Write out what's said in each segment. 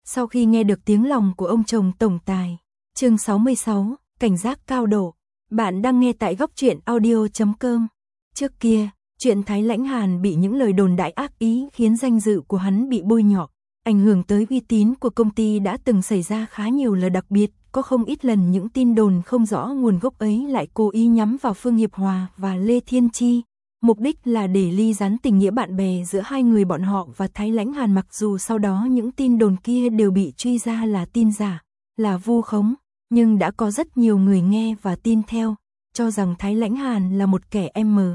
Sau khi nghe được tiếng lòng của ông chồng tổng tài. Chương 66, cảnh giác cao độ. Bạn đang nghe tại góc truyện audio.com. Trước kia, chuyện Thái Lãnh Hàn bị những lời đồn đại ác ý khiến danh dự của hắn bị bôi nhọ, ảnh hưởng tới uy tín của công ty đã từng xảy ra khá nhiều lần, đặc biệt có không ít lần những tin đồn không rõ nguồn gốc ấy lại cố ý nhắm vào Phương Hiệp Hòa và Lê Thiên Chi. Mục đích là để ly gián tình nghĩa bạn bè giữa hai người bọn họ và Thái Lãnh Hàn, mặc dù sau đó những tin đồn kia đều bị truy ra là tin giả, là vu khống, nhưng đã có rất nhiều người nghe và tin theo, cho rằng Thái Lãnh Hàn là một kẻ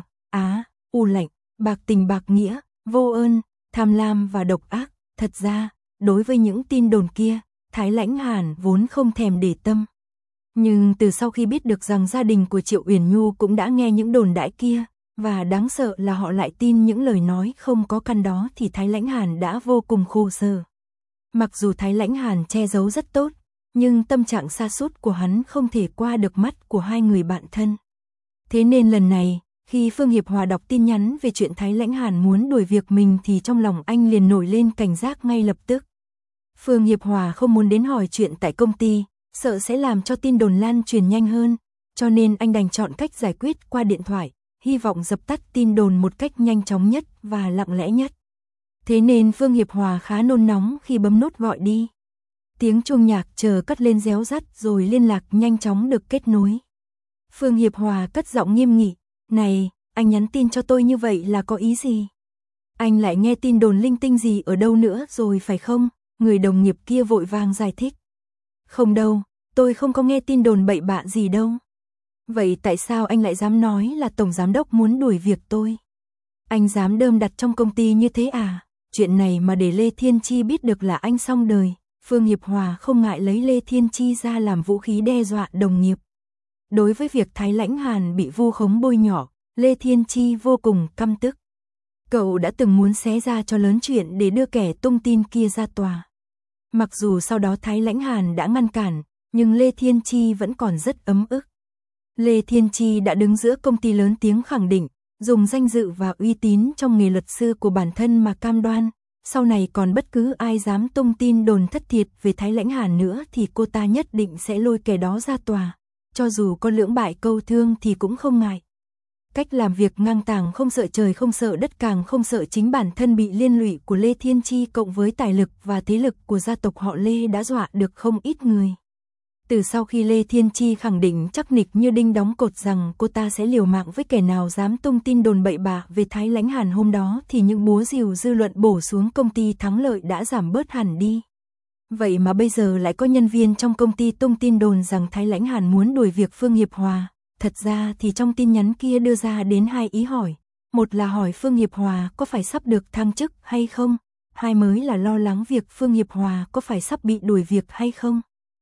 u lạnh, bạc tình bạc nghĩa, vô ơn, tham lam và độc ác. Thật ra, đối với những tin đồn kia, Thái Lãnh Hàn vốn không thèm để tâm. Nhưng từ sau khi biết được rằng gia đình của Triệu Uyển Nhu cũng đã nghe những đồn đại kia, và đáng sợ là họ lại tin những lời nói không có căn đó, thì Thái Lãnh Hàn đã vô cùng khổ sở. Mặc dù Thái Lãnh Hàn che giấu rất tốt, nhưng tâm trạng sa sút của hắn không thể qua được mắt của hai người bạn thân. Thế nên lần này, khi Phương Hiệp Hòa đọc tin nhắn về chuyện Thái Lãnh Hàn muốn đuổi việc mình thì trong lòng anh liền nổi lên cảnh giác ngay lập tức. Phương Hiệp Hòa không muốn đến hỏi chuyện tại công ty, sợ sẽ làm cho tin đồn lan truyền nhanh hơn, cho nên anh đành chọn cách giải quyết qua điện thoại, hy vọng dập tắt tin đồn một cách nhanh chóng nhất và lặng lẽ nhất. Thế nên Phương Hiệp Hòa khá nôn nóng khi bấm nút gọi đi. Tiếng chuông nhạc chờ cất lên réo rắt rồi liên lạc nhanh chóng được kết nối. Phương Hiệp Hòa cất giọng nghiêm nghị, "Này, anh nhắn tin cho tôi như vậy là có ý gì? Anh lại nghe tin đồn linh tinh gì ở đâu nữa rồi phải không?" Người đồng nghiệp kia vội vàng giải thích. "Không đâu, tôi không có nghe tin đồn bậy bạ gì đâu." "Vậy tại sao anh lại dám nói là tổng giám đốc muốn đuổi việc tôi? Anh dám đơm đặt trong công ty như thế à? Chuyện này mà để Lê Thiên Chi biết được là anh xong đời." Phương Hiệp Hòa không ngại lấy Lê Thiên Chi ra làm vũ khí đe dọa đồng nghiệp. Đối với việc Thái Lãnh Hàn bị vu khống bôi nhọ, Lê Thiên Chi vô cùng căm tức. Cậu đã từng muốn xé ra cho lớn chuyện để đưa kẻ tung tin kia ra tòa. Mặc dù sau đó Thái Lãnh Hàn đã ngăn cản, nhưng Lê Thiên Chi vẫn còn rất ấm ức. Lê Thiên Chi đã đứng giữa công ty lớn tiếng khẳng định, dùng danh dự và uy tín trong nghề luật sư của bản thân mà cam đoan, sau này còn bất cứ ai dám tung tin đồn thất thiệt về Thái Lãnh Hàn nữa thì cô ta nhất định sẽ lôi kẻ đó ra tòa, cho dù có lưỡng bại câu thương thì cũng không ngại. Cách làm việc ngang tàng, không sợ trời không sợ đất, càng không sợ chính bản thân bị liên lụy của Lê Thiên Chi, cộng với tài lực và thế lực của gia tộc họ Lê đã dọa được không ít người. Từ sau khi Lê Thiên Chi khẳng định chắc nịch như đinh đóng cột rằng cô ta sẽ liều mạng với kẻ nào dám tung tin đồn bậy bạ về Thái Lãnh Hàn hôm đó, thì những búa rìu dư luận bổ xuống công ty Thắng Lợi đã giảm bớt hẳn đi. Vậy mà bây giờ lại có nhân viên trong công ty tung tin đồn rằng Thái Lãnh Hàn muốn đuổi việc Phương Hiệp Hòa. Thật ra thì trong tin nhắn kia đưa ra đến hai ý hỏi. Một là hỏi Phương Hiệp Hòa có phải sắp được thăng chức hay không. Hai mới là lo lắng việc Phương Hiệp Hòa có phải sắp bị đuổi việc hay không.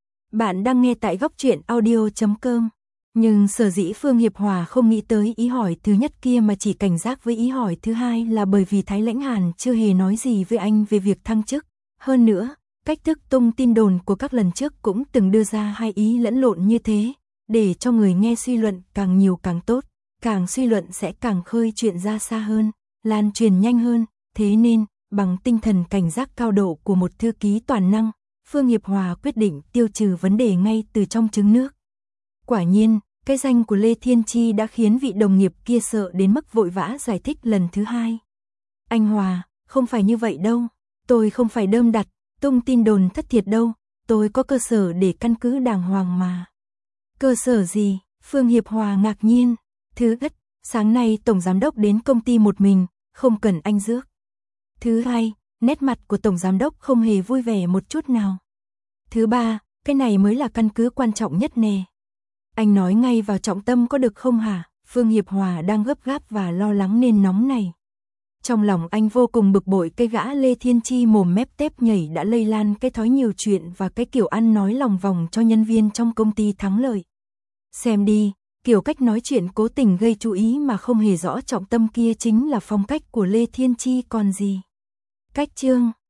Bạn đang nghe tại góc truyện audio.com. Nhưng sở dĩ Phương Hiệp Hòa không nghĩ tới ý hỏi thứ nhất kia mà chỉ cảnh giác với ý hỏi thứ hai là bởi vì Thái Lãnh Hàn chưa hề nói gì với anh về việc thăng chức. Hơn nữa, cách thức tung tin đồn của các lần trước cũng từng đưa ra hai ý lẫn lộn như thế, để cho người nghe suy luận càng nhiều càng tốt, càng suy luận sẽ càng khơi chuyện ra xa hơn, lan truyền nhanh hơn. Thế nên, bằng tinh thần cảnh giác cao độ của một thư ký toàn năng, Phương Hiệp Hòa quyết định tiêu trừ vấn đề ngay từ trong trứng nước. Quả nhiên, cái danh của Lê Thiên Chi đã khiến vị đồng nghiệp kia sợ đến mức vội vã giải thích lần thứ hai. "Anh Hòa, không phải như vậy đâu, tôi không phải đơm đặt, tung tin đồn thất thiệt đâu, tôi có cơ sở để căn cứ đàng hoàng mà." "Cơ sở gì?" Phương Hiệp Hòa ngạc nhiên. "Thứ nhất, sáng nay tổng giám đốc đến công ty một mình, không cần anh rước. Thứ hai, nét mặt của tổng giám đốc không hề vui vẻ một chút nào. Thứ ba, cái này mới là căn cứ quan trọng nhất nè. Anh nói ngay vào trọng tâm có được không hả?" Phương Hiệp Hòa đang gấp gáp và lo lắng nên nóng này. Trong lòng anh vô cùng bực bội cái gã Lê Thiên Chi mồm mép tép nhảy đã lây lan cái thói nhiều chuyện và cái kiểu ăn nói lòng vòng cho nhân viên trong công ty Thắng Lợi. Xem đi, kiểu cách nói chuyện cố tình gây chú ý mà không hề rõ trọng tâm kia chính là phong cách của Lê Thiên Chi còn gì. Cách chương